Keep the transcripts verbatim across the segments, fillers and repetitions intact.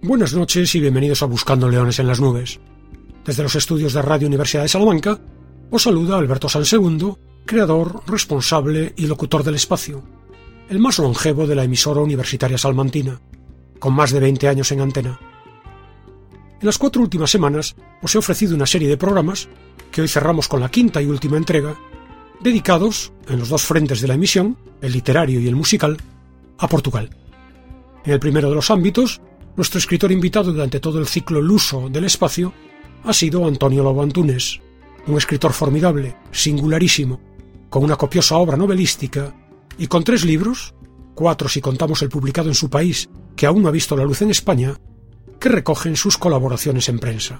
Buenas noches y bienvenidos a Buscando Leones en las Nubes. Desde los estudios de Radio Universidad de Salamanca, os saluda Alberto Sansegundo, creador, responsable y locutor del espacio, el más longevo de la emisora universitaria salmantina, con más de veinte años en antena. En las cuatro últimas semanas os he ofrecido una serie de programas, que hoy cerramos con la quinta y última entrega, dedicados, en los dos frentes de la emisión, el literario y el musical, a Portugal. En el primero de los ámbitos, nuestro escritor invitado durante todo el ciclo luso del espacio ha sido Antonio Lobo Antunes, un escritor formidable, singularísimo, con una copiosa obra novelística y con tres libros, cuatro si contamos el publicado en su país, que aún no ha visto la luz en España, que recogen sus colaboraciones en prensa.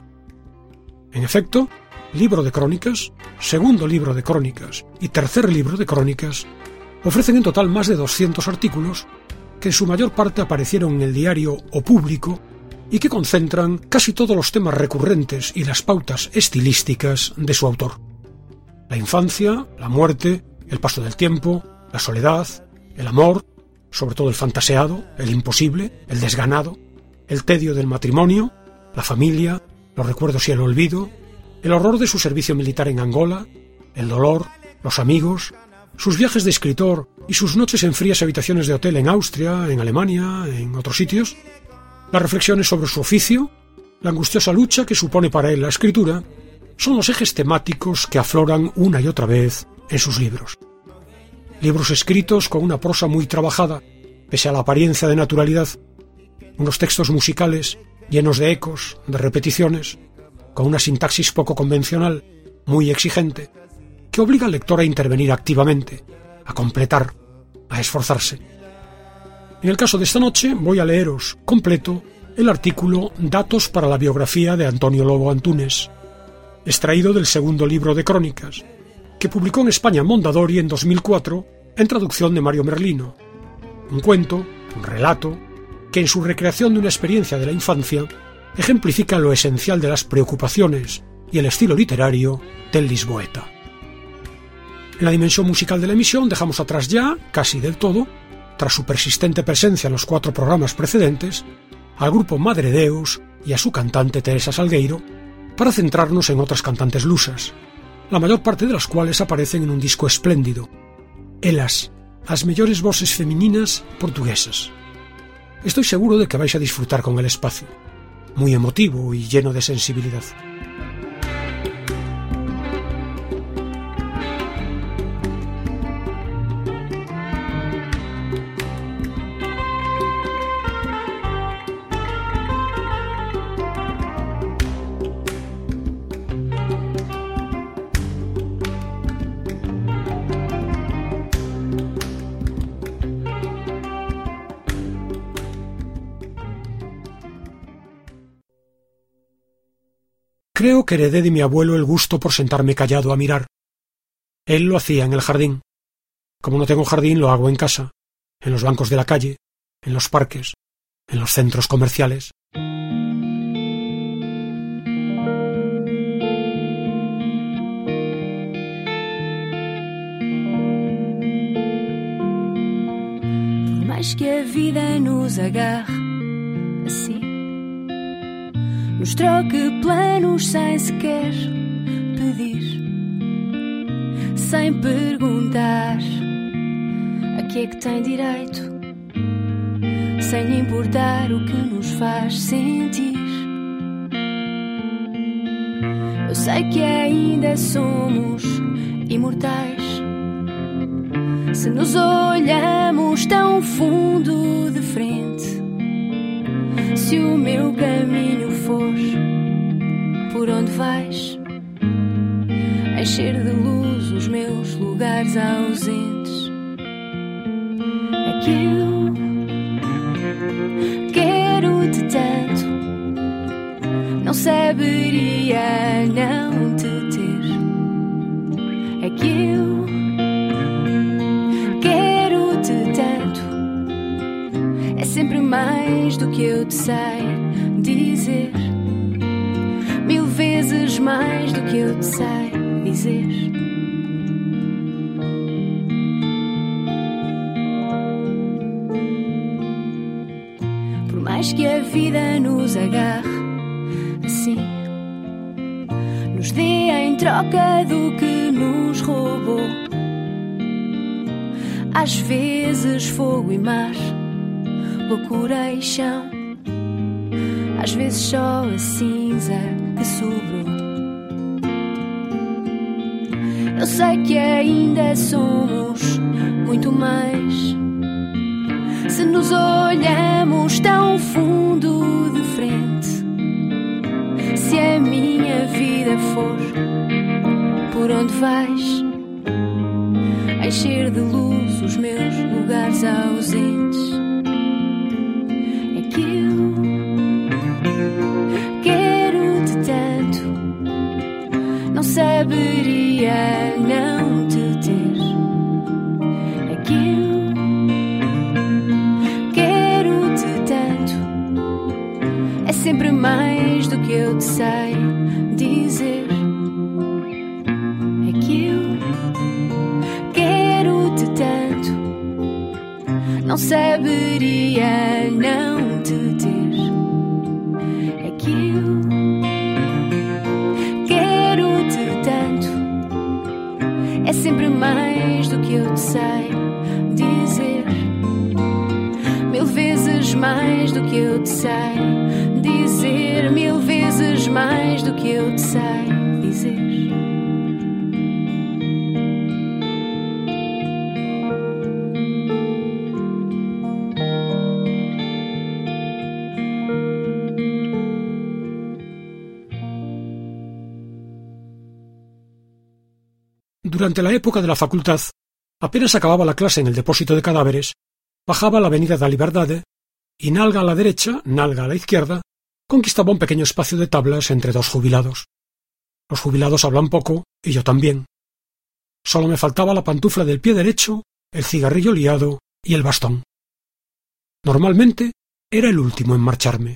En efecto, libro de crónicas, segundo libro de crónicas y tercer libro de crónicas ofrecen en total más de doscientos artículos que en su mayor parte aparecieron en el diario O Público y que concentran casi todos los temas recurrentes y las pautas estilísticas de su autor. La infancia, la muerte, el paso del tiempo, la soledad, el amor, sobre todo el fantaseado, el imposible, el desganado, el tedio del matrimonio, la familia, los recuerdos y el olvido, el horror de su servicio militar en Angola, el dolor, los amigos, sus viajes de escritor y sus noches en frías habitaciones de hotel en Austria, en Alemania, en otros sitios, las reflexiones sobre su oficio, la angustiosa lucha que supone para él la escritura, son los ejes temáticos que afloran una y otra vez en sus libros. Libros escritos con una prosa muy trabajada, pese a la apariencia de naturalidad, unos textos musicales llenos de ecos, de repeticiones, con una sintaxis poco convencional, muy exigente, que obliga al lector a intervenir activamente, a completar, a esforzarse. En el caso de esta noche voy a leeros completo el artículo Datos para la biografía de Antonio Lobo Antunes, extraído del segundo libro de crónicas, que publicó en España Mondadori en dos mil cuatro en traducción de Mario Merlino, un cuento, un relato, que en su recreación de una experiencia de la infancia ejemplifica lo esencial de las preocupaciones y el estilo literario del lisboeta. En la dimensión musical de la emisión dejamos atrás ya, casi del todo, tras su persistente presencia en los cuatro programas precedentes, al grupo Madre Deus y a su cantante Teresa Salgueiro, para centrarnos en otras cantantes lusas, la mayor parte de las cuales aparecen en un disco espléndido, Elas, as mellores voces femininas portuguesas. Estoy seguro de que vais a disfrutar con el espacio, muy emotivo y lleno de sensibilidad. Creo que heredé de mi abuelo el gusto por sentarme callado a mirar. Él lo hacía en el jardín. Como no tengo jardín, lo hago en casa, en los bancos de la calle, en los parques, en los centros comerciales. Por mais que a vida nos agarre assim, nos troque planos sem sequer pedir, sem perguntar a que é que tem direito, sem lhe importar o que nos faz sentir. Eu sei que ainda somos imortais, se nos olhamos tão fundo de frente. Se o meu caminho for por onde vais, encher de luz os meus lugares ausentes, é que eu quero-te tanto, não saberia não te ter. É que eu quero-te tanto, é sempre mais do que eu te sei dizer, mil vezes mais do que eu te sei dizer. Por mais mais que a vida nos agarre assim, nos dê em troca do que nos roubou. Às vezes fogo e mar, loucura e chão, às vezes só a cinza que sobrou. Eu sei que ainda somos muito mais se nos olhamos tão fundo de frente. Se a minha vida for por onde vais, encher de luz os meus lugares ausentes, é que eu quero-te tanto, não saberia não te ter. É que eu quero-te tanto, é sempre mais do que eu te sei dizer. É que eu quero-te tanto, não saberia não te ter. É que eu quero-te tanto, é sempre mais do que eu te sei dizer. Mil vezes mais do que eu te sei dizer. Mil vezes mais do que eu te sei dizer. Durante la época de la facultad, apenas acababa la clase en el depósito de cadáveres, bajaba la avenida da Liberdade y nalga a la derecha, nalga a la izquierda, conquistaba un pequeño espacio de tablas entre dos jubilados. Los jubilados hablan poco y yo también. Solo me faltaba la pantufla del pie derecho, el cigarrillo liado y el bastón. Normalmente era el último en marcharme.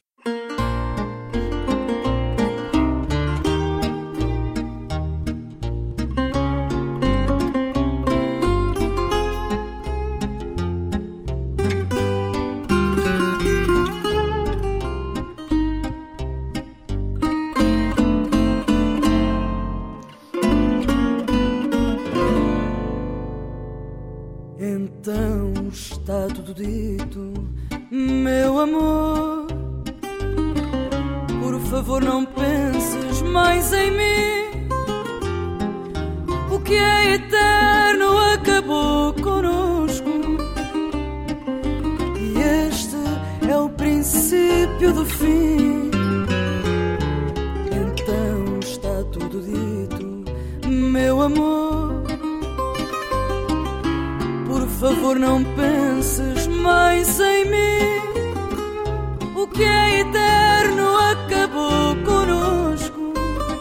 Então está tudo dito, meu amor. Por favor, não penses mais em mim. O que é eterno acabou conosco, e este é o princípio do fim. Então está tudo dito, meu amor. Por favor, não penses mais em mim. O que é eterno acabou conosco,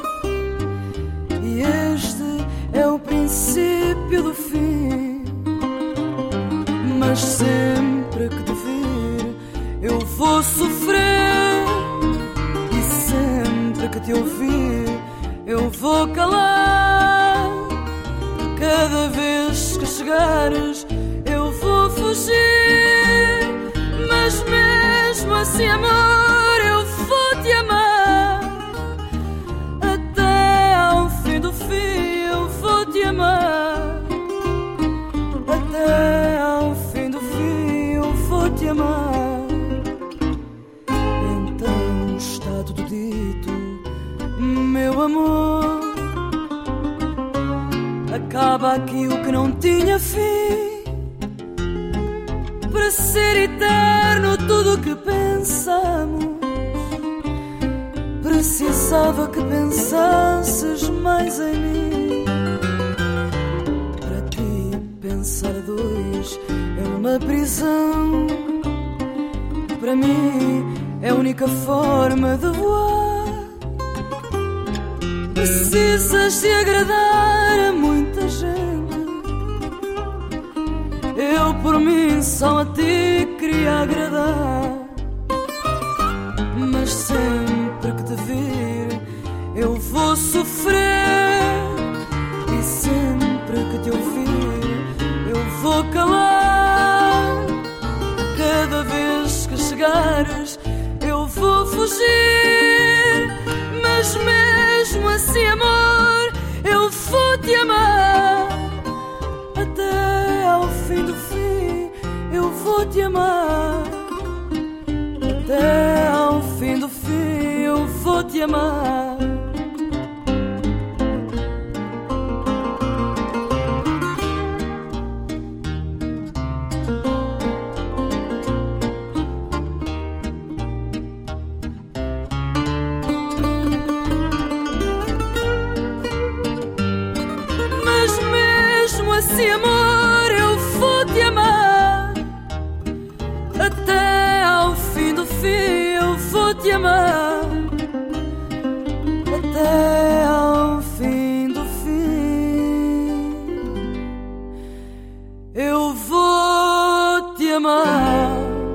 e este é o princípio do fim. Mas sempre que te vir, eu vou sofrer, e sempre que te ouvir, eu vou calar. Cada vez que chegares, eu vou fugir, mas mesmo assim, amor, eu vou te amar. Até ao fim do fim, eu vou te amar. Até ao fim do fim, eu vou te amar. Então está tudo dito, meu amor. Acaba aqui o que não tinha fim. Para ser eterno tudo o que pensamos, precisava que pensasses mais em mim. Para ti pensar a dois é uma prisão. Para mim é a única forma de voar. Precisas de agradar a muita gente. Eu por mim só a ti queria agradar. Mas sempre que te vir, eu vou sofrer, e sempre que te ouvir, eu vou calar. Cada vez que chegares, vou te amar. Mas mesmo assim, amor, eu vou te amar. Até ao fim do fim eu vou te amar. Até ao fim do fim eu vou te amar.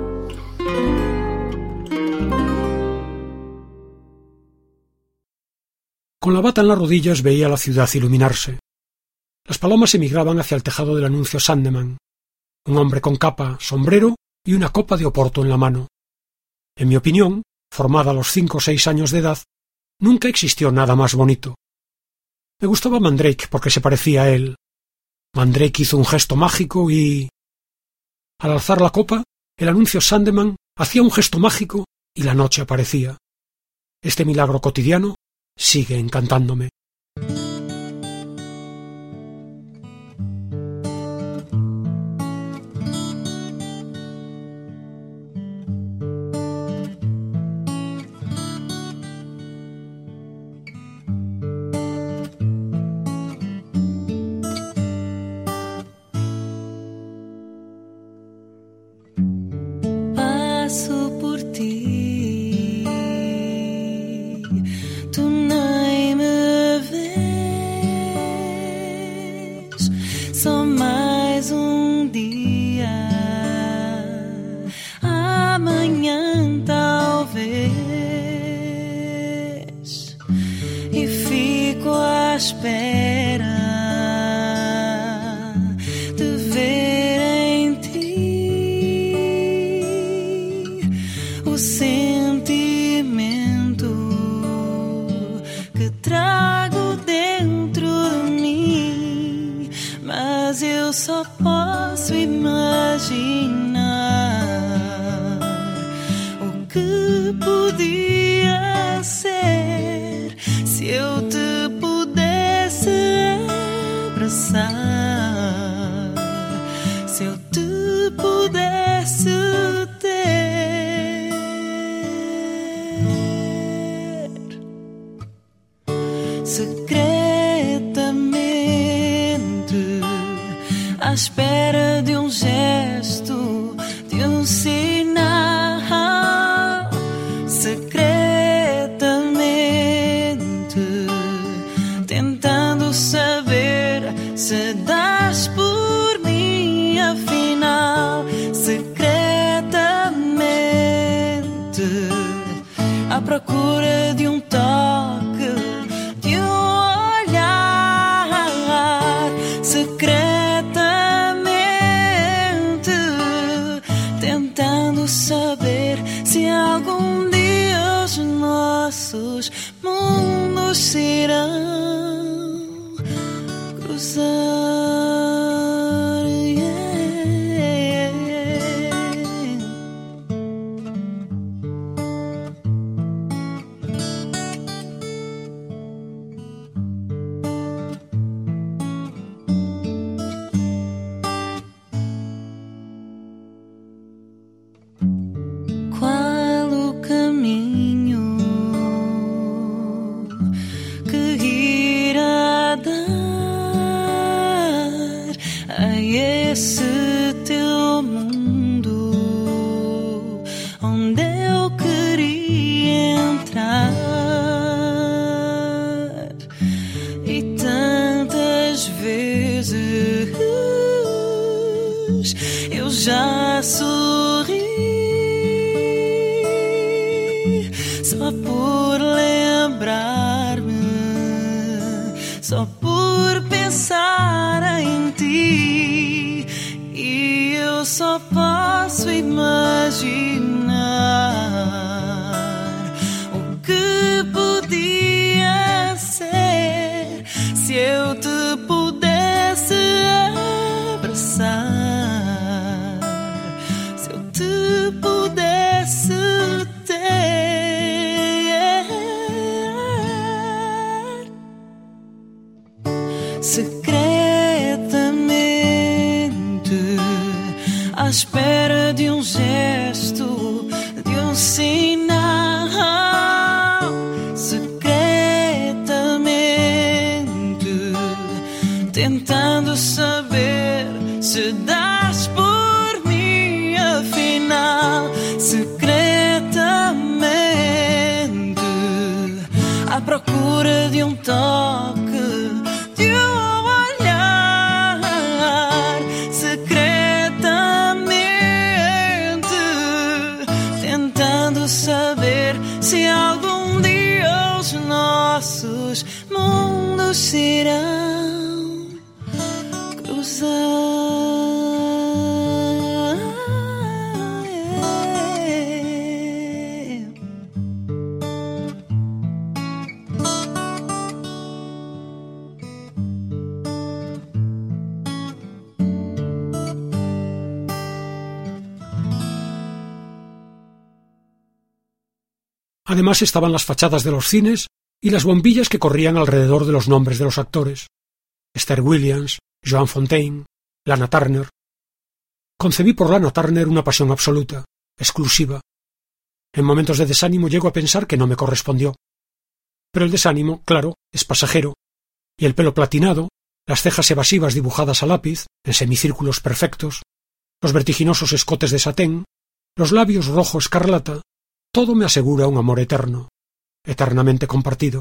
Con la bata en las rodillas veía la ciudad iluminarse. Las palomas emigraban hacia el tejado del anuncio Sandeman. Un hombre con capa, sombrero y una copa de oporto en la mano. En mi opinión, formada a los cinco o seis años de edad, nunca existió nada más bonito. Me gustaba Mandrake porque se parecía a él. Mandrake hizo un gesto mágico y... Al alzar la copa, el anuncio Sandeman hacía un gesto mágico y la noche aparecía. Este milagro cotidiano sigue encantándome. Passo por ti, tu nem me vês, só mais um dia, amanhã talvez, e fico à espera de ver em ti o sentimento que trago dentro de mim, mas eu só posso imaginar o que podia ser se eu te pudesse abraçar, se eu te pudesse ter, secretamente, à espera de um gesto, de um sinal, secretamente, tentando saber se dás por mim, afinal, secretamente, à procura de um toque, de um olhar, secretamente, tentando saber se algum dia os nossos mundos se irão cruzar. Qual o caminho que irá dar a esse teu mundo onde eu queria entrar? E tantas vezes eu já sorri só por lembrar-me, só por pensar em ti, e eu só posso imaginar o que podia ser se eu te pudesse abraçar, se eu te pudesse ter. secretamente, à espera de um gesto, de um sinal, secretamente, tentando saber se dás por mim, afinal, secretamente, à procura de um toque, de um olhar, secretamente, tentando saber se algum dia os nossos mundos se irão cruzar. Además estaban las fachadas de los cines y las bombillas que corrían alrededor de los nombres de los actores. Esther Williams, Joan Fontaine, Lana Turner. Concebí por Lana Turner una pasión absoluta, exclusiva. En momentos de desánimo llego a pensar que no me correspondió. Pero el desánimo, claro, es pasajero, y el pelo platinado, las cejas evasivas dibujadas a lápiz, en semicírculos perfectos, los vertiginosos escotes de satén, los labios rojo escarlata, todo me asegura un amor eterno, eternamente compartido.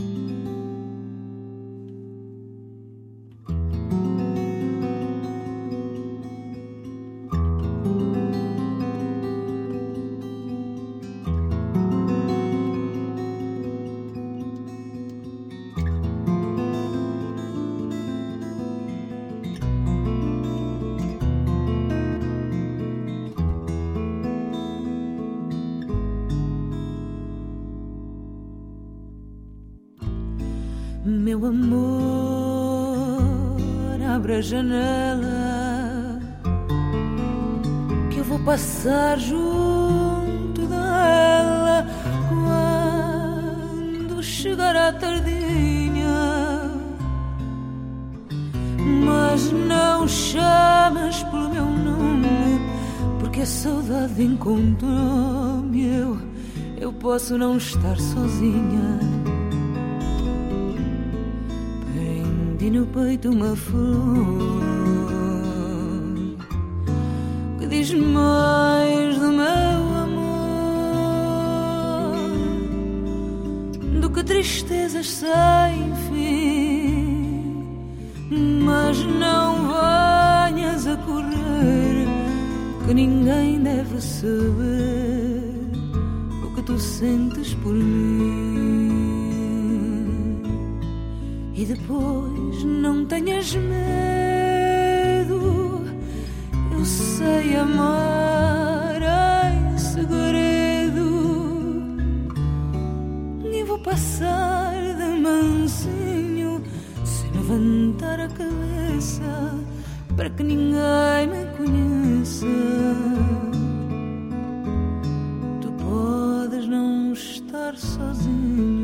Meu amor, abre a janela, que eu vou passar junto dela quando chegar a tardinha. Mas não chamas pelo meu nome, porque a saudade encontrou-me. Eu, eu posso não estar sozinha. E no peito uma flor que diz mais do meu amor do que tristezas sem fim. Mas não venhas a correr, que ninguém deve saber o que tu sentes por mim. E depois não tenhas medo, eu sei amar em segredo. E vou passar de mansinho, sem levantar a cabeça, para que ninguém me conheça. Tu podes não estar sozinho.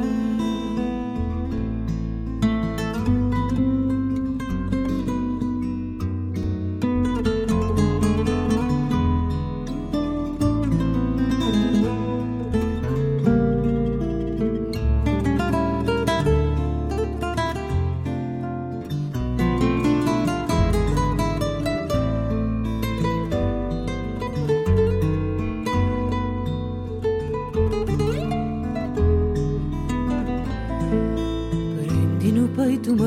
Uma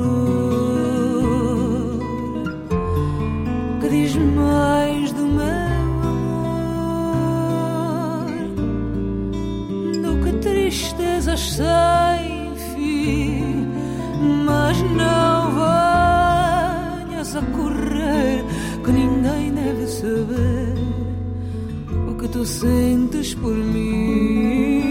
flor que diz mais do meu amor do que tristezas sem fim. Mas não venhas a correr, que ninguém deve saber o que tu sentes por mim.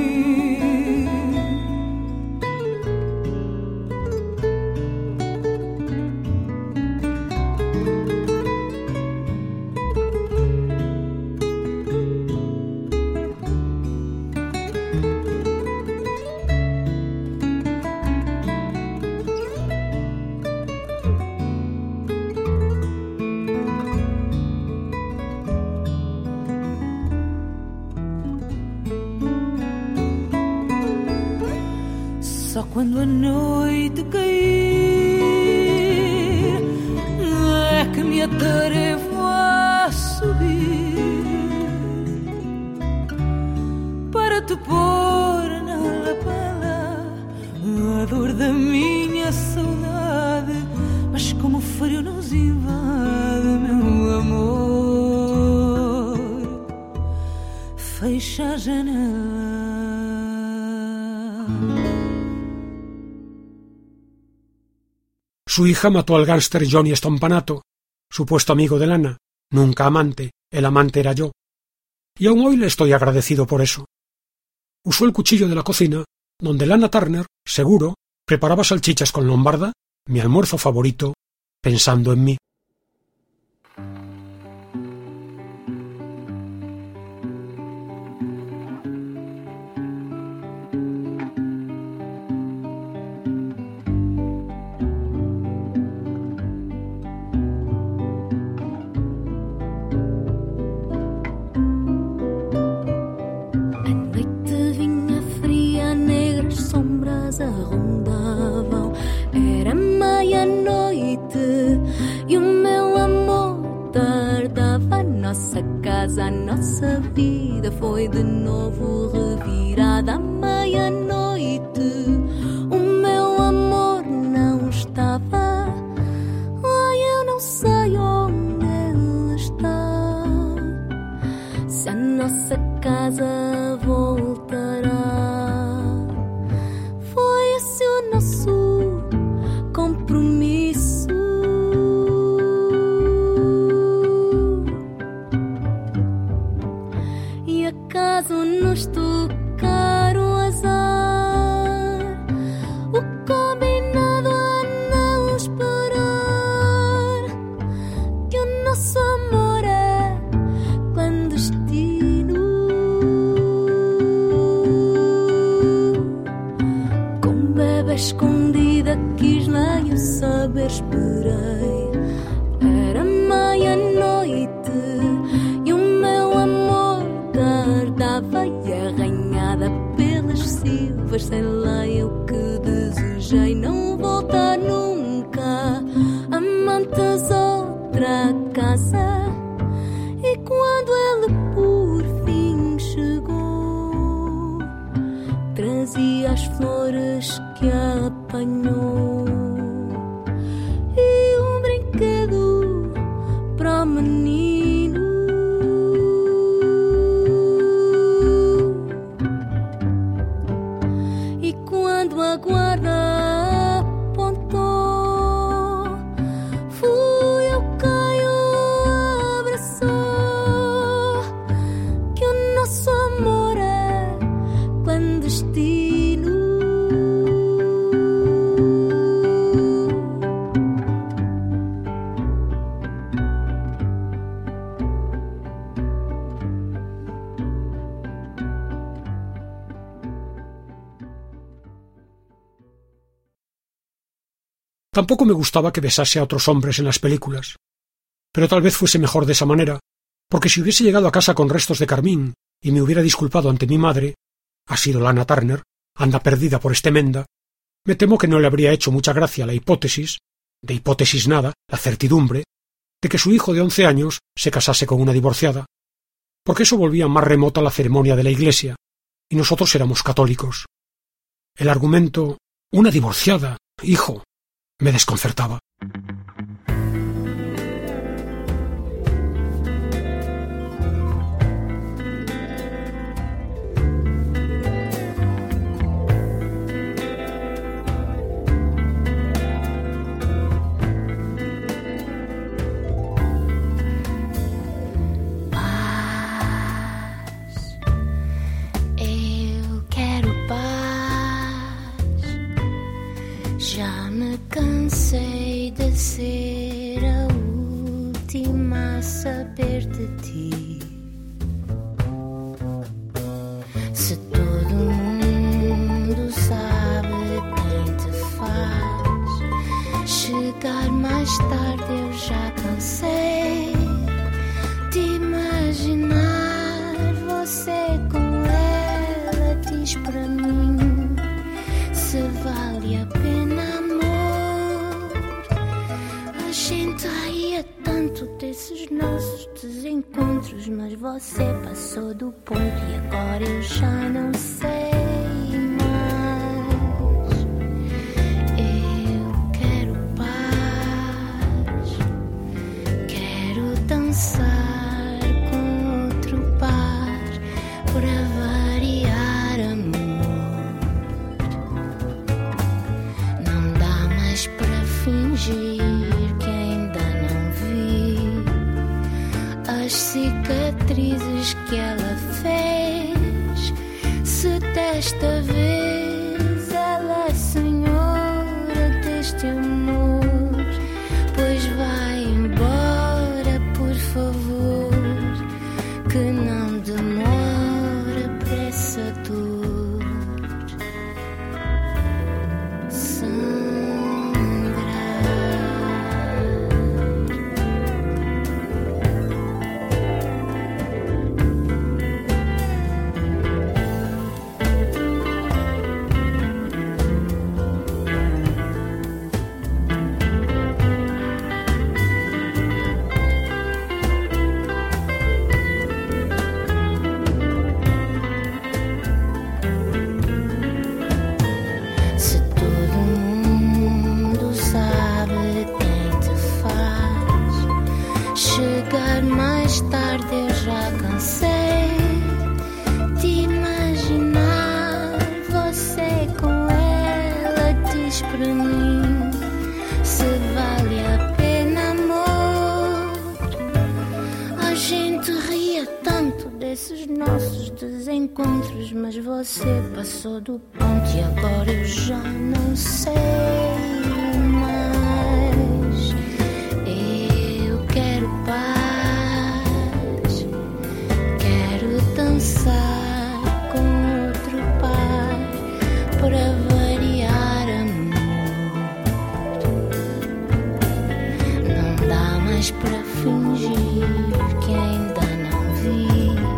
só quando a noite cair é que me atarevo a subir para te pôr na lapela a dor da minha saudade. Mas como o frio nos invade, meu amor, fecha a janela. Su hija mató al gángster Johnny Stompanato, supuesto amigo de Lana, nunca amante, el amante era yo. Y aún hoy le estoy agradecido por eso. Usó el cuchillo de la cocina, donde Lana Turner, seguro, preparaba salchichas con lombarda, mi almuerzo favorito, pensando en mí. Rondavam, era meia-noite e o meu amor tardava. Nossa casa, a nossa vida foi de novo revirada. À meia-noite o meu amor não estava. Ai, eu não sei onde ele está. Se a nossa casa voltará. O nosso compromisso e acaso nos tocar o azar, o combinado a não esperar, que o nosso amor é clandestino. Escondida quis nem o saber, esperei. Era meia-noite e o meu amor tardava. E arranhada pelas silvas, sei lá eu que desejei não voltar nunca. Amantes outra casa. E quando ele por fim chegou, trazia as flores que apanhou e um brinquedo para o menino. E quando a guarda apontou, fui eu quem o abraçou, que o nosso amor é clandestino. Tampoco me gustaba que besase a otros hombres en las películas, pero tal vez fuese mejor de esa manera, porque si hubiese llegado a casa con restos de carmín y me hubiera disculpado ante mi madre, ha sido Lana Turner, anda perdida por este menda, me temo que no le habría hecho mucha gracia la hipótesis, de hipótesis nada, la certidumbre, de que su hijo de once años se casase con una divorciada, porque eso volvía más remota la ceremonia de la iglesia, y nosotros éramos católicos. El argumento, una divorciada, hijo, me desconcertaba. Cansei de ser a última a saber de ti. Se todo mundo sabe quem te faz chegar mais tarde, eu já cansei de imaginar você com ela. Diz pra mim se vai vale a pena, amor. A gente ria tanto desses nossos desencontros, mas você passou do ponto e agora eu já não sei mais. Eu quero paz, quero dançar com outro par para variar, amor. Não dá mais para fingir que ainda não vi as cicatrizes que ela fez. Se desta vez ela é senhora deste amor, pois vai embora, por favor, que não demora para essa dor desencontros, mas você passou do ponto e agora eu já não sei mais. Eu quero paz, quero dançar com outro par para variar, amor. Não dá mais para fingir que ainda não vi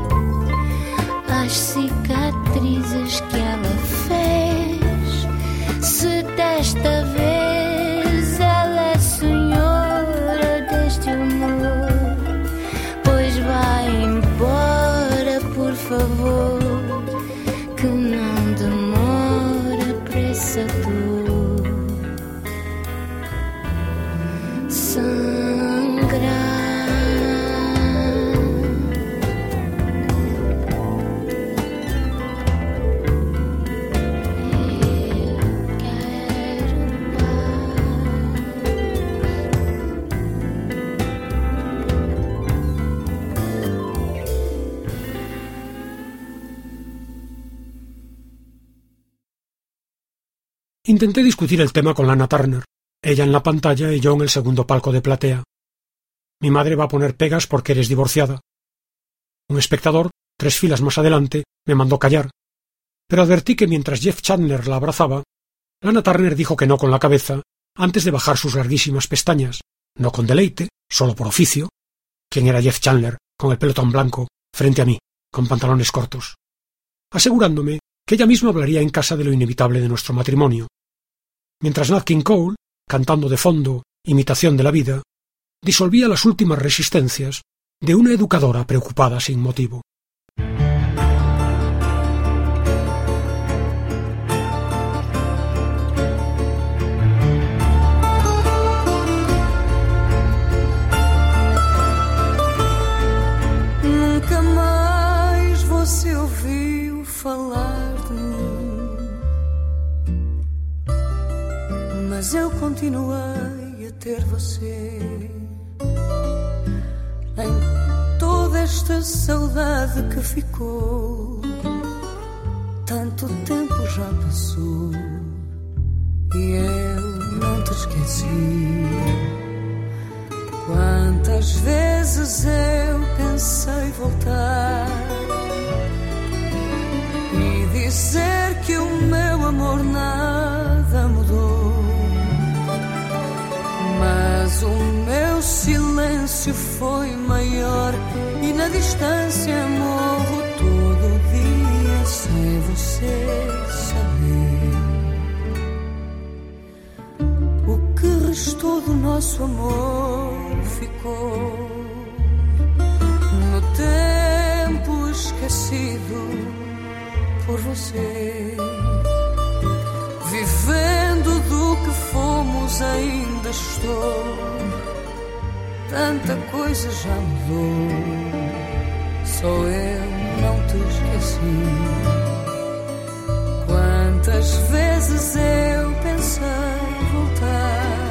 as cicatrizes que ela fez. Se desta vez ela é senhora deste amor, pois vai embora, por favor, que não demora para essa dor sangrar. Intenté discutir el tema con Lana Turner, ella en la pantalla y yo en el segundo palco de platea. Mi madre va a poner pegas porque eres divorciada. Un espectador, tres filas más adelante, me mandó callar, pero advertí que mientras Jeff Chandler la abrazaba, Lana Turner dijo que no con la cabeza antes de bajar sus larguísimas pestañas, no con deleite, solo por oficio. ¿Quién era Jeff Chandler, con el pelo tan blanco, frente a mí, con pantalones cortos? Asegurándome que ella misma hablaría en casa de lo inevitable de nuestro matrimonio. Mientras Nat King Cole, cantando de fondo Imitación de la vida, disolvía las últimas resistencias de una educadora preocupada sin motivo. Nunca mais você ouviu falar de mim, mas eu continuei a ter você em toda esta saudade que ficou. Tanto tempo já passou e eu não te esqueci. Quantas vezes eu pensei voltar e dizer que o meu amor nada mudou, mas o meu silêncio foi maior e na distância morro todo dia sem você saber. nosso amor ficou no tempo esquecido por você. Vivendo do que fomos ainda estou. Tanta coisa já mudou, só eu não te esqueci. Quantas vezes eu pensei voltar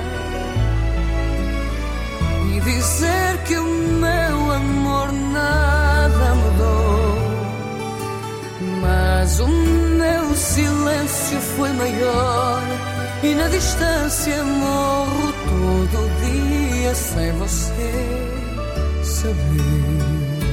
e dizer que o meu amor nada mudou, mas o meu silêncio foi maior e na distância morro todo dia sem você saber.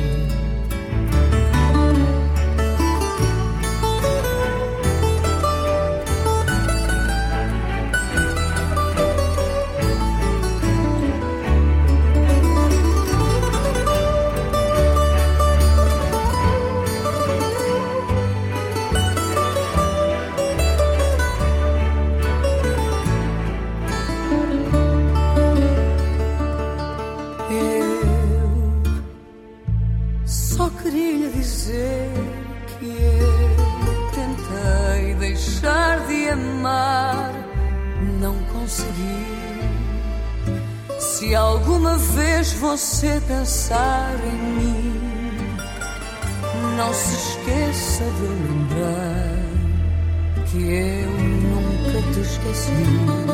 Se alguma vez você pensar em mim, não se esqueça de lembrar que eu nunca te esqueci.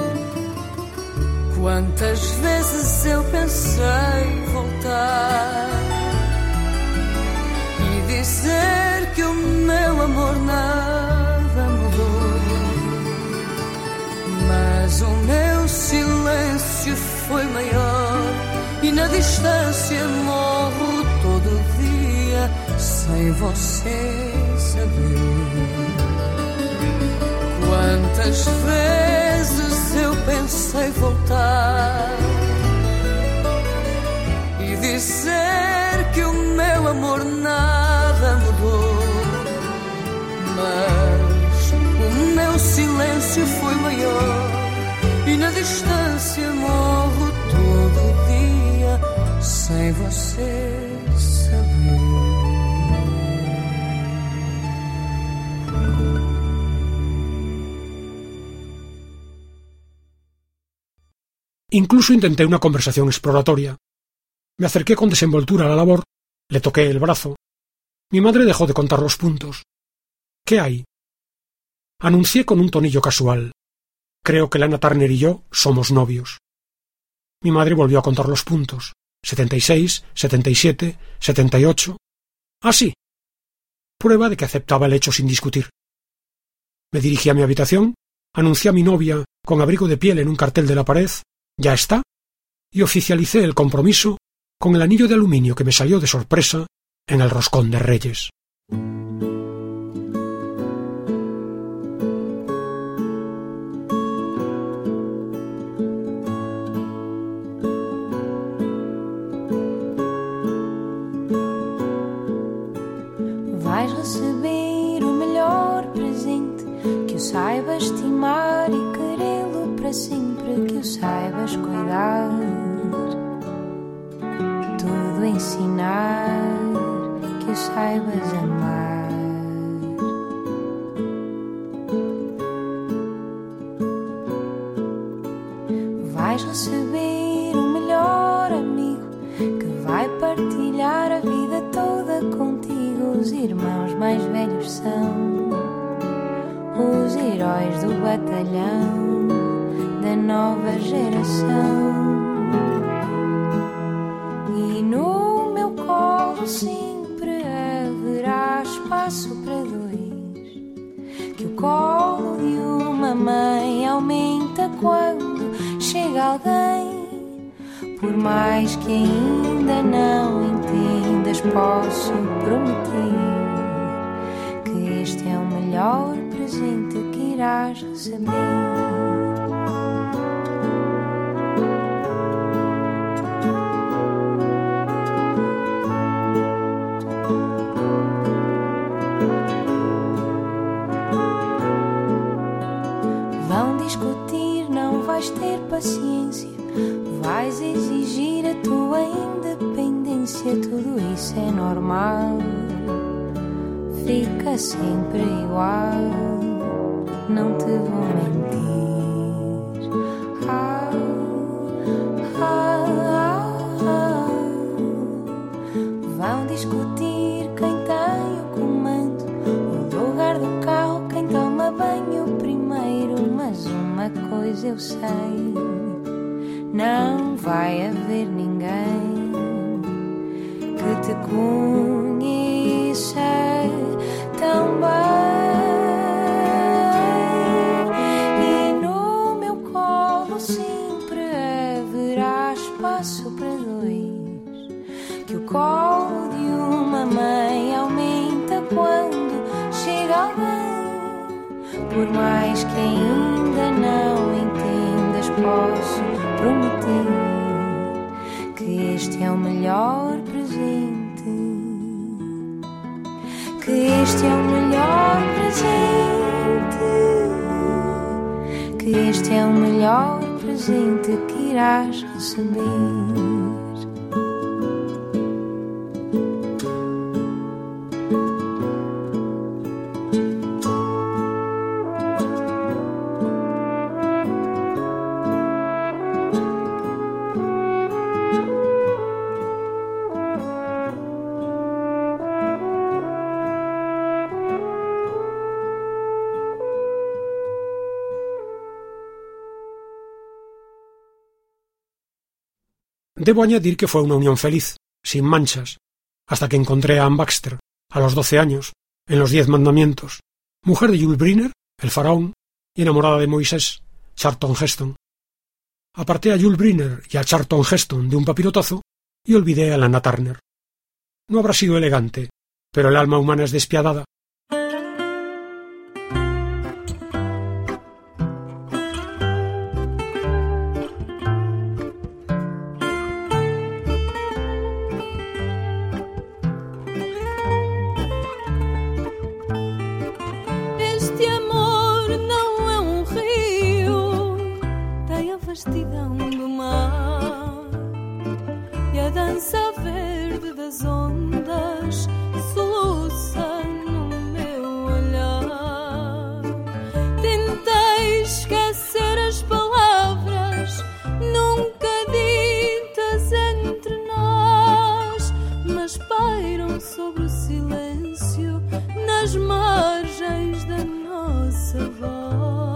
Quantas vezes eu pensei voltar e dizer que o meu amor nada mudou, mas o meu silêncio foi maior e na distância morro todo dia sem você saber. Quantas vezes eu pensei voltar e dizer que o meu amor nada mudou, mas o meu silêncio foi maior e na distância morro todo dia sem você saber. Incluso intenté una conversación exploratoria. Me acerqué con desenvoltura a la labor, le toqué el brazo. Mi madre dejó de contar los puntos. ¿Qué hay? Anuncié con un tonillo casual. Creo que Lana Turner y yo somos novios. Mi madre volvió a contar los puntos. setenta y seis, setenta y siete, setenta y ocho. Ah, sí. Prueba de que aceptaba el hecho sin discutir. Me dirigí a mi habitación, anuncié a mi novia con abrigo de piel en un cartel de la pared, «Ya está», y oficialicé el compromiso con el anillo de aluminio que me salió de sorpresa en el roscón de Reyes. Vais receber o melhor presente, que o saibas estimar e querê-lo para sempre, que o saibas cuidar, tudo ensinar, que o saibas amar. Vais receber o melhor amigo, que vai partilhar a vida toda contigo. Os irmãos mais velhos são os heróis do batalhão da nova geração. E no meu colo sempre haverá espaço para dois, que o colo de uma mãe aumenta quando chega alguém. Por mais que ainda não entendas, posso prometer que este é o melhor presente que irás receber. Vão discutir, não vais ter paciência. Vais exigir a tua independência, tudo isso é normal. Fica sempre igual, não te vou mentir. Ah, ah, ah, ah. Vão discutir quem tem o comando, o lugar do carro, quem toma banho primeiro. Mas uma coisa eu sei, não vai haver ninguém que te conheça tão bem. E no meu colo sempre haverá espaço para dois, que o colo de uma mãe aumenta quando chega alguém. Por mais que ainda não entendas, posso prometer que este é o melhor presente, que este é o melhor presente, que este é o melhor presente que irás receber. Debo añadir que fue una unión feliz, sin manchas, hasta que encontré a Anne Baxter, a los doce años, en Los Diez Mandamientos, mujer de Yul Brynner, el faraón, y enamorada de Moisés, Charlton Heston. Aparté a Yul Brynner y a Charlton Heston de un papirotazo y olvidé a Lana Turner. No habrá sido elegante, pero el alma humana es despiadada. Vastidão do mar e a dança verde das ondas soluça no meu olhar. Tentei esquecer as palavras nunca ditas entre nós, mas pairam sobre o silêncio nas margens da nossa voz.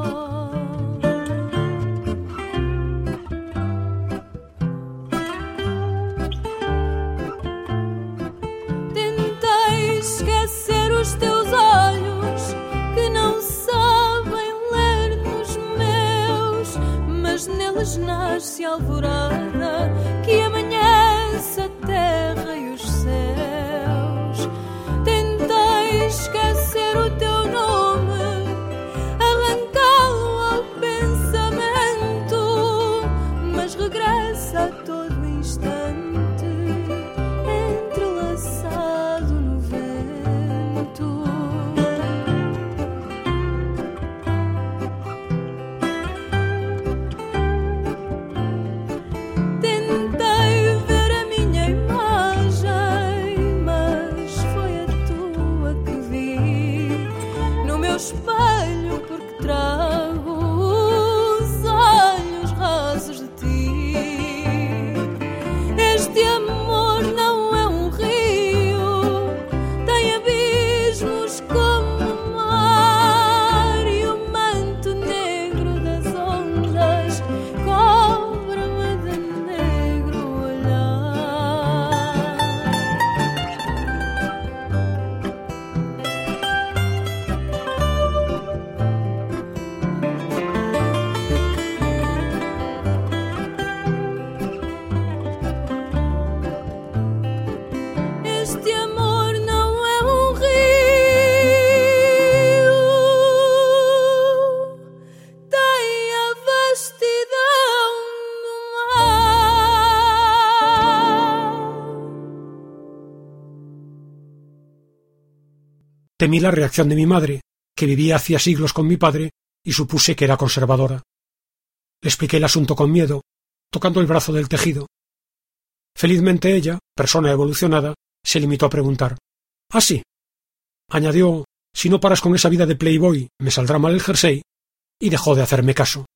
Os teus olhos que não sabem ler nos meus, mas neles nasce a alvorada que amanhece a terra e os céus. Tentei esquecer o teu nome, arrancá-lo ao pensamento, mas regressa a todo instante, entrelaçado no vento. Espelho, porque trago os olhos rasos de ti. Este amor não é um rio, tem abismos como o mar, e o manto negro das ondas cobre-me de negro olhar. Este amor não é um rio, tem a vastidão do mar. Temí la reacción de mi madre, que vivía hacía siglos con mi padre, y supuse que era conservadora. Le expliqué el asunto con miedo, tocando el brazo del tejido. Felizmente ella, persona evolucionada, se limitó a preguntar: «¿Ah, sí?». Añadió: «Si no paras con esa vida de playboy, me saldrá mal el jersey», y dejó de hacerme caso.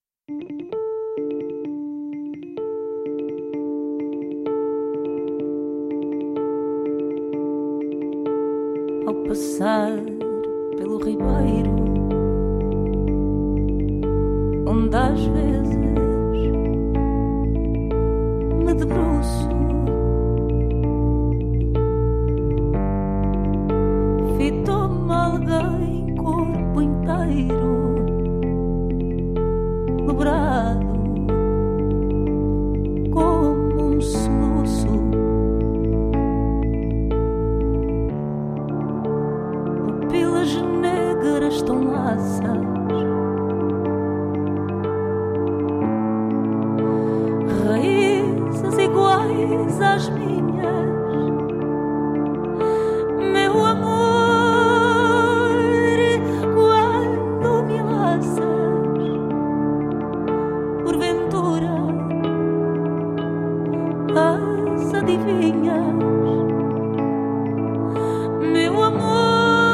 Ao passar pelo ribeiro, onde às vezes me debruço, fitou-me alguém corpo inteiro, dobrado como um soluço. Pupilas negras tão laças, raízes iguais às minhas. Meu amor, quando me laças, porventura as adivinhas. Meu amor,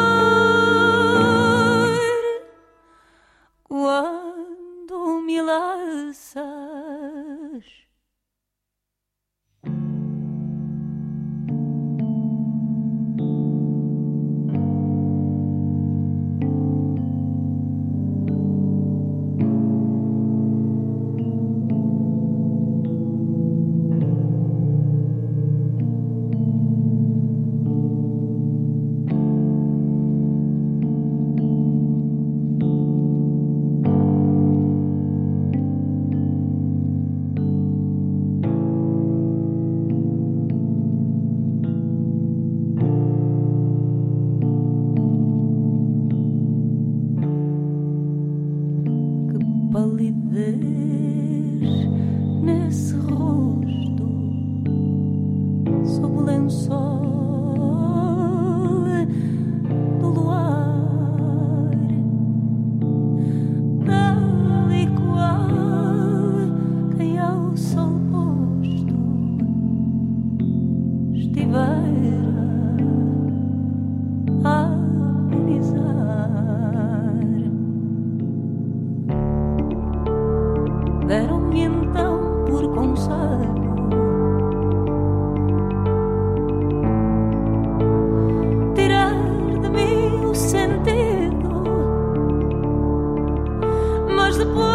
quando me laças. Palidez nesse rosto, sob o lençol do luar, tal e qual quem ao sol posto estivera a amenizar. Deram-me então por conselho tirar de mim o sentido, mas depois,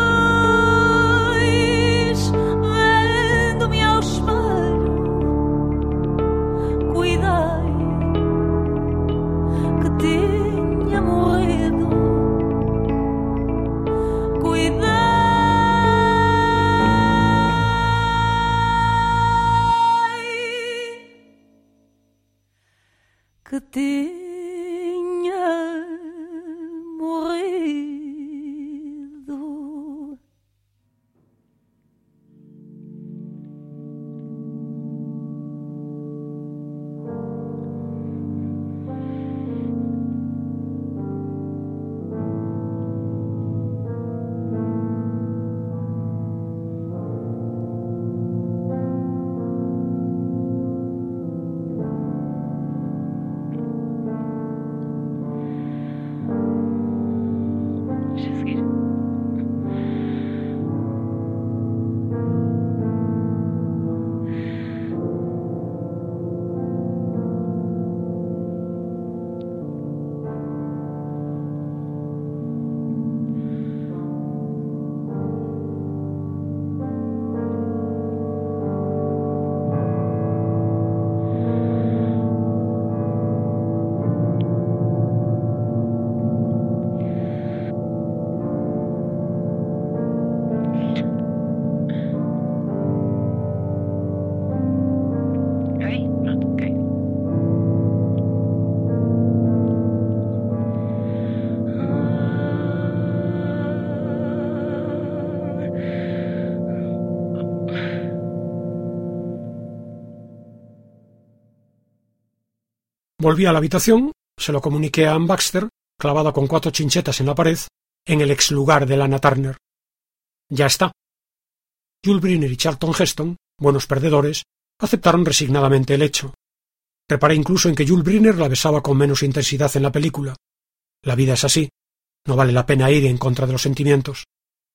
vendo-me ao espelho, cuidei que tinha morrido. Cuidei que tinha morrido. Volví a la habitación, se lo comuniqué a Ann Baxter, clavada con cuatro chinchetas en la pared, en el ex lugar de Lana Turner. Ya está. Yul Brynner y Charlton Heston, buenos perdedores, aceptaron resignadamente el hecho. Reparé incluso en que Yul Brynner la besaba con menos intensidad en la película. La vida es así, no vale la pena ir en contra de los sentimientos.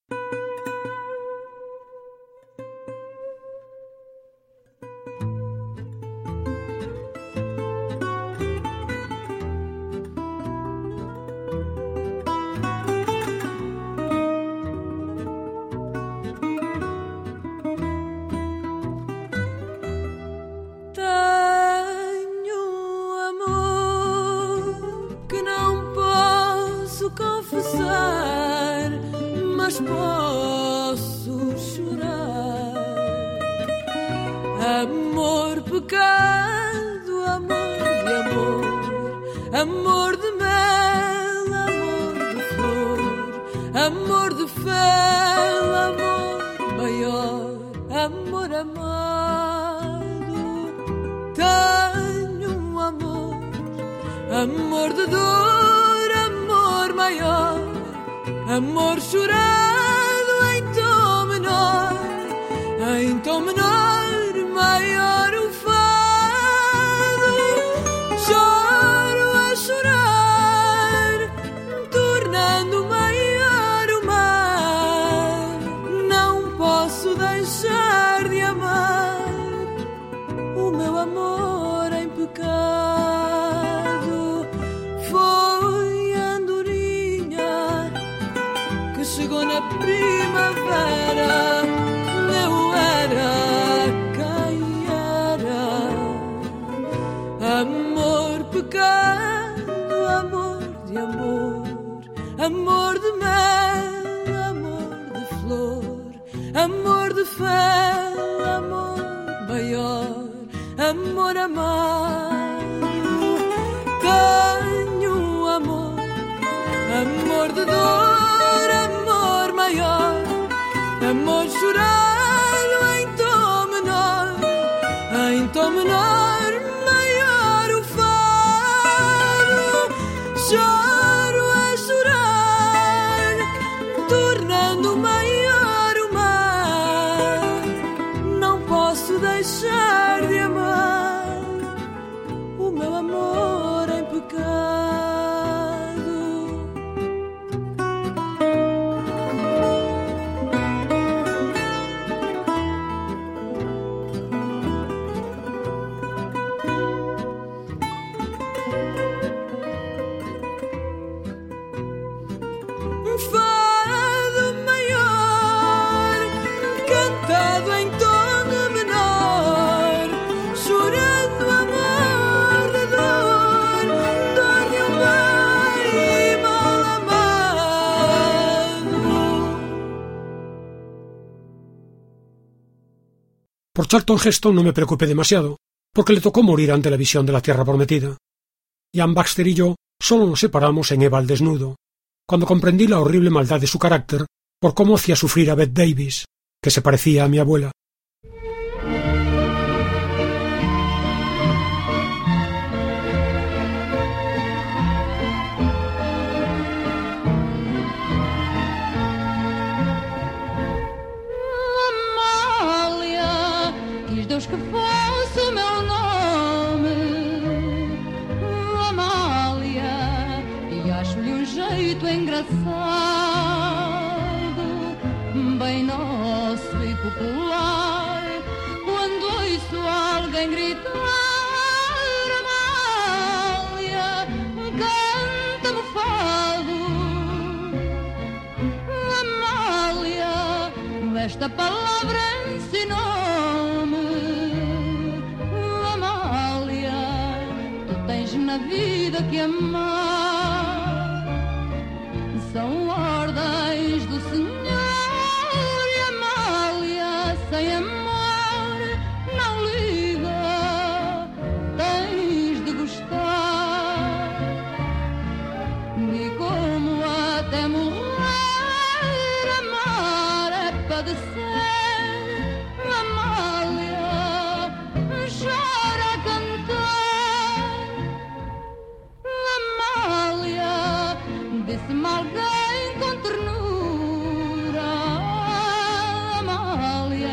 Por Charlton Heston no me preocupé demasiado, porque le tocó morir ante la visión de la Tierra Prometida. Ian Baxter y yo solo nos separamos en Eva al desnudo, cuando comprendí la horrible maldad de su carácter por cómo hacía sufrir a Bette Davis, que se parecía a mi abuela. Que fosse o meu nome, Amália, e acho-lhe um jeito engraçado, bem nosso e popular, quando ouço alguém gritar: Amália, canta-me fado. Amália, esta palavra ensinou-me. Na vida que amar são ordens do Senhor, e Amália sem amor não liga, tens de gostar. E como até morrer amar é padecer, Amália chora a cantar. Disse-me alguém com ternura, Amália,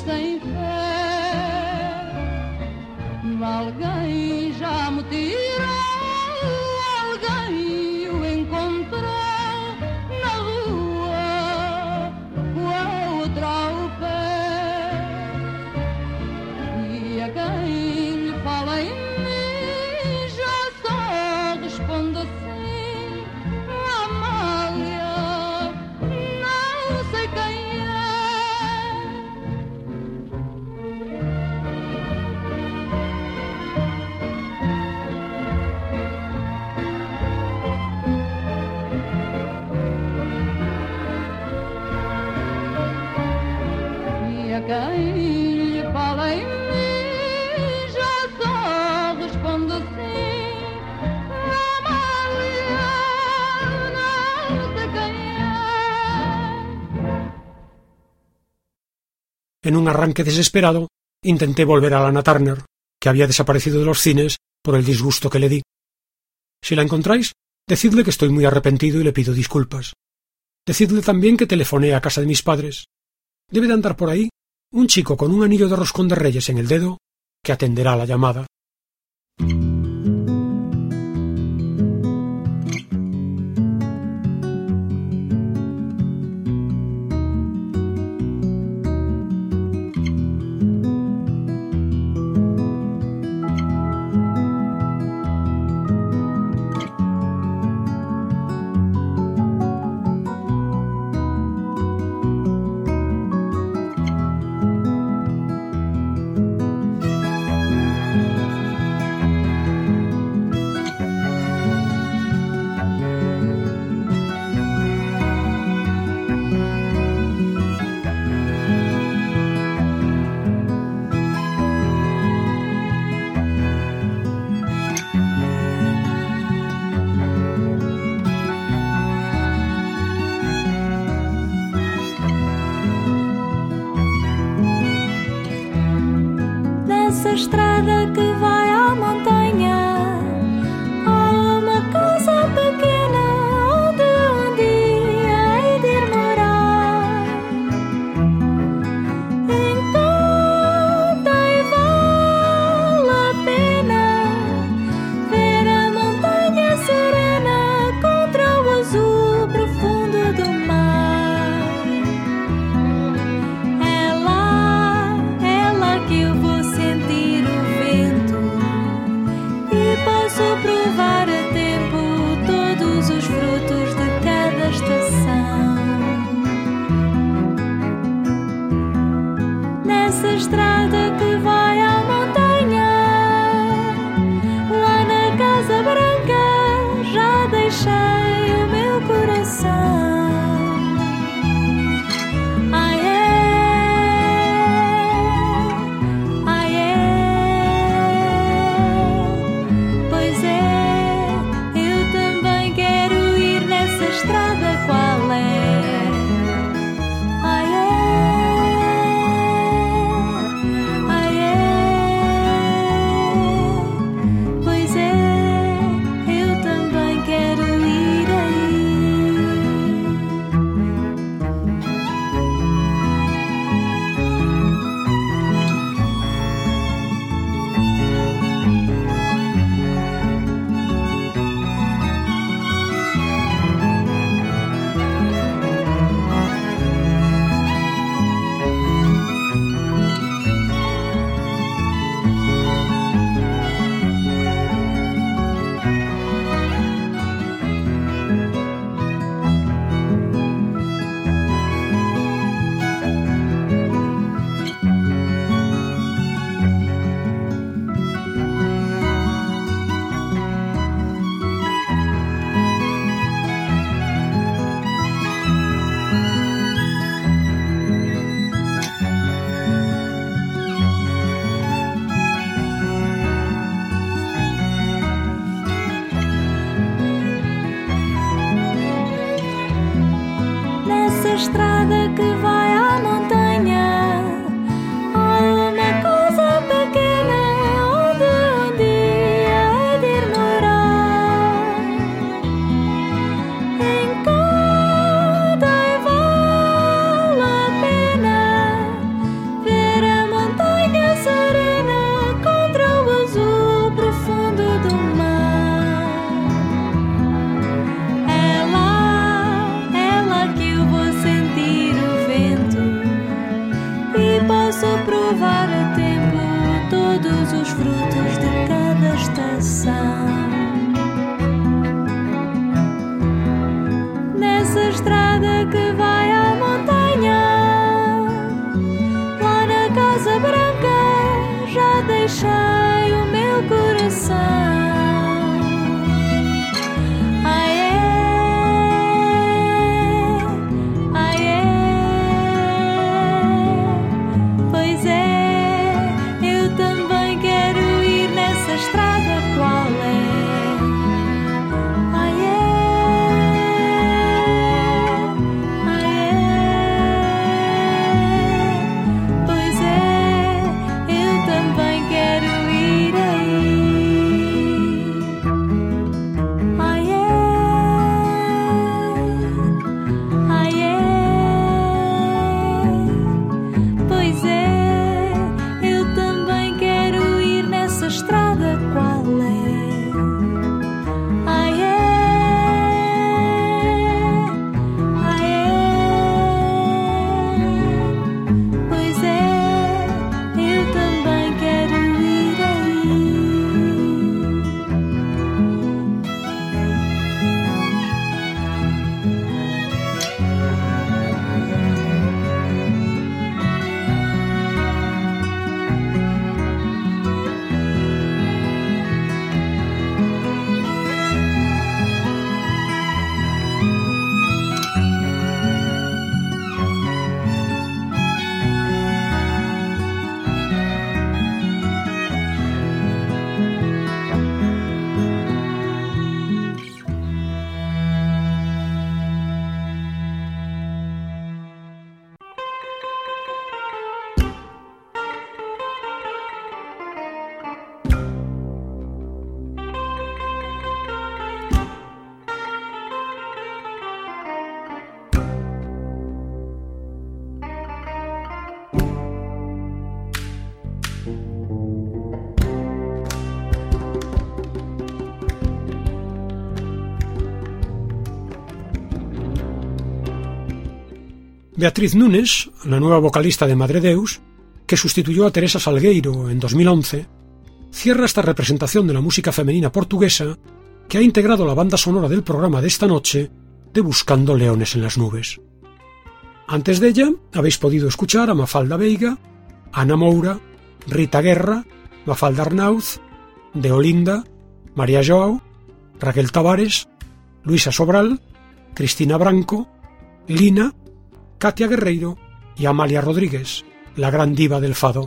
sem fé. Alguém já me tirou, alguém o encontrou na rua, com a outra ao pé. E a quem lhe fala em mim já só responde assim: Amália, não sei quem é. E a quem lhe fala em mim já só responde assim: Amália, não sei quem é. En un arranque desesperado, intenté volver a Lana Turner, que había desaparecido de los cines por el disgusto que le di. Si la encontráis, decidle que estoy muy arrepentido y le pido disculpas. Decidle también que telefoné a casa de mis padres. Debe de andar por ahí un chico con un anillo de roscón de reyes en el dedo que atenderá la llamada. Nessa estrada que vai à montanha há uma casa pequena onde um dia hei de ir morar. Encanta e vale a pena ver a montanha serena contra o azul profundo do mar. É lá, é lá que eu vou sentir o vento e posso provar a tempo todos os frutos de cada estação. Nessa estrada que vai à montanha, lá na Casa Branca, já deixei o meu coração. Ai é, ai é, pois é, eu também quero ir nessa estrada, qual é? Ai é, ai é, pois é, eu também quero ir aí. Nessa estrada que vai à montanha há uma casa pequena onde um dia hei de ir morar. Encanta e vale a pena ver todos os frutos de cada estação. Nessa estrada que vai à montanha, lá na Casa Branca, já deixei o meu coração. Beatriz Nunes, la nueva vocalista de Madre Deus, que sustituyó a Teresa Salgueiro en dos mil once, cierra esta representación de la música femenina portuguesa que ha integrado la banda sonora del programa de esta noche de Buscando Leones en las Nubes. Antes de ella habéis podido escuchar a Mafalda Veiga, Ana Moura, Rita Guerra, Mafalda Arnauz, Deolinda, María Joao, Raquel Tavares, Luisa Sobral, Cristina Branco, Lina, Katia Guerreiro y Amalia Rodríguez, la gran diva del fado.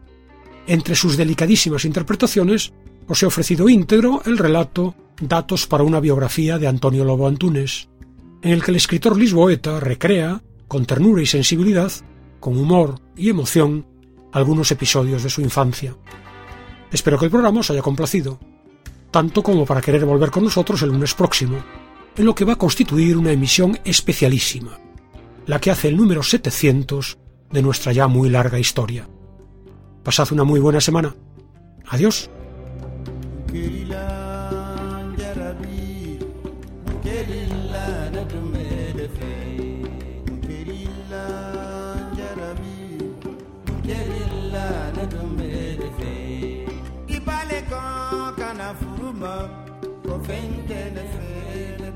Entre sus delicadísimas interpretaciones os he ofrecido íntegro el relato Datos para una biografía de Antonio Lobo Antunes, en el que el escritor lisboeta recrea, con ternura y sensibilidad, con humor y emoción, algunos episodios de su infancia. Espero que el programa os haya complacido, tanto como para querer volver con nosotros el lunes próximo, en lo que va a constituir una emisión especialísima, la que hace el número setecientos de nuestra ya muy larga historia. Pasad una muy buena semana. Adiós. Ibale con canafuruma, ofende